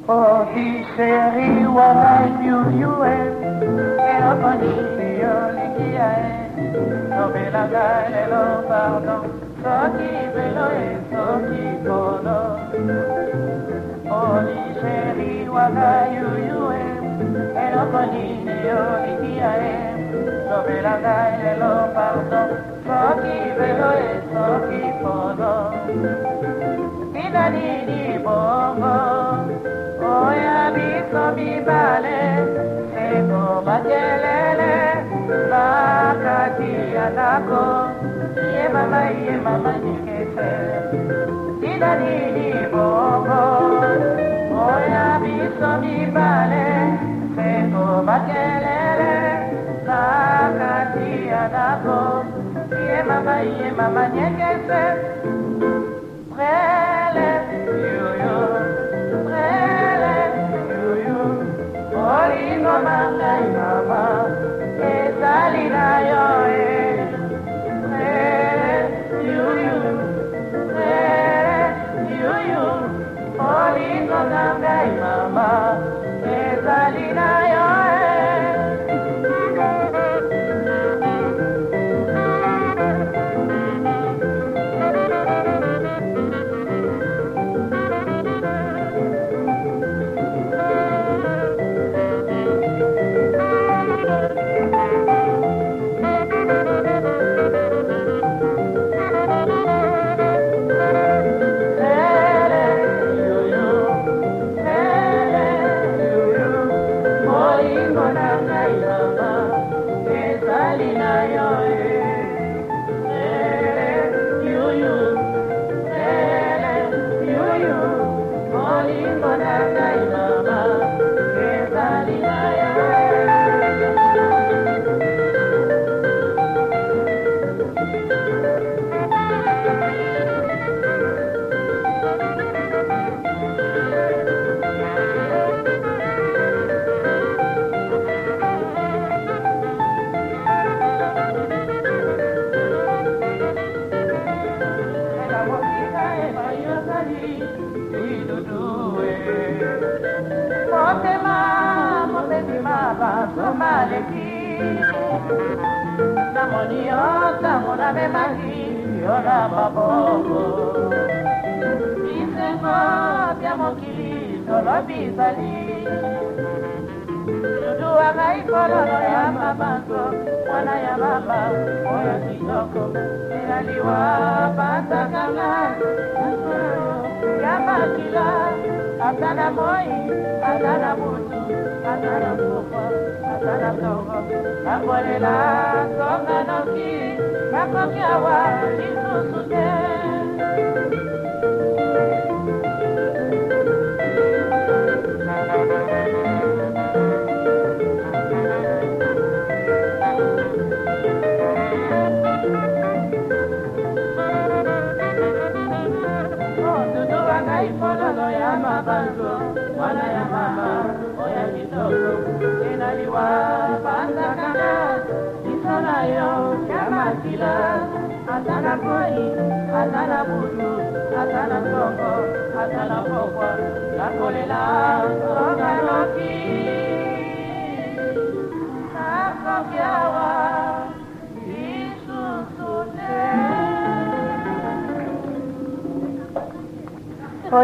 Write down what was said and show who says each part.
Speaker 1: Oh, di chérie, what I knew you and Eloponi, Olikia, no Belanga, Elo, pardon, Soki, Belo, et Soki, Bono. Oh, di chérie, what I knew you and Eloponi, Olikia, no Belanga, Elo, pardon, Soki, Belo, et Soki, Bono. Dinani, Bongo. Oya biso mibale seko bakelele bakati ya ndako ye mama nikese tina nini bongo. Oya biso mibale seko bakelele bakati ya ndako ye mama nikese prele yo Olingo mangai mama, ezalina yoe. Olingo mangai mama, ezalina yoe. Atana moi, atana mutu, atana kufa, atana togo. Akolela, songa noki, nakoki awa, isusute. Wana ya mama, oya kitoko, inaliwa panda kana, isana yo, kama kila, atana koi, atana budu, atana soko, atana pokwa, nakolela,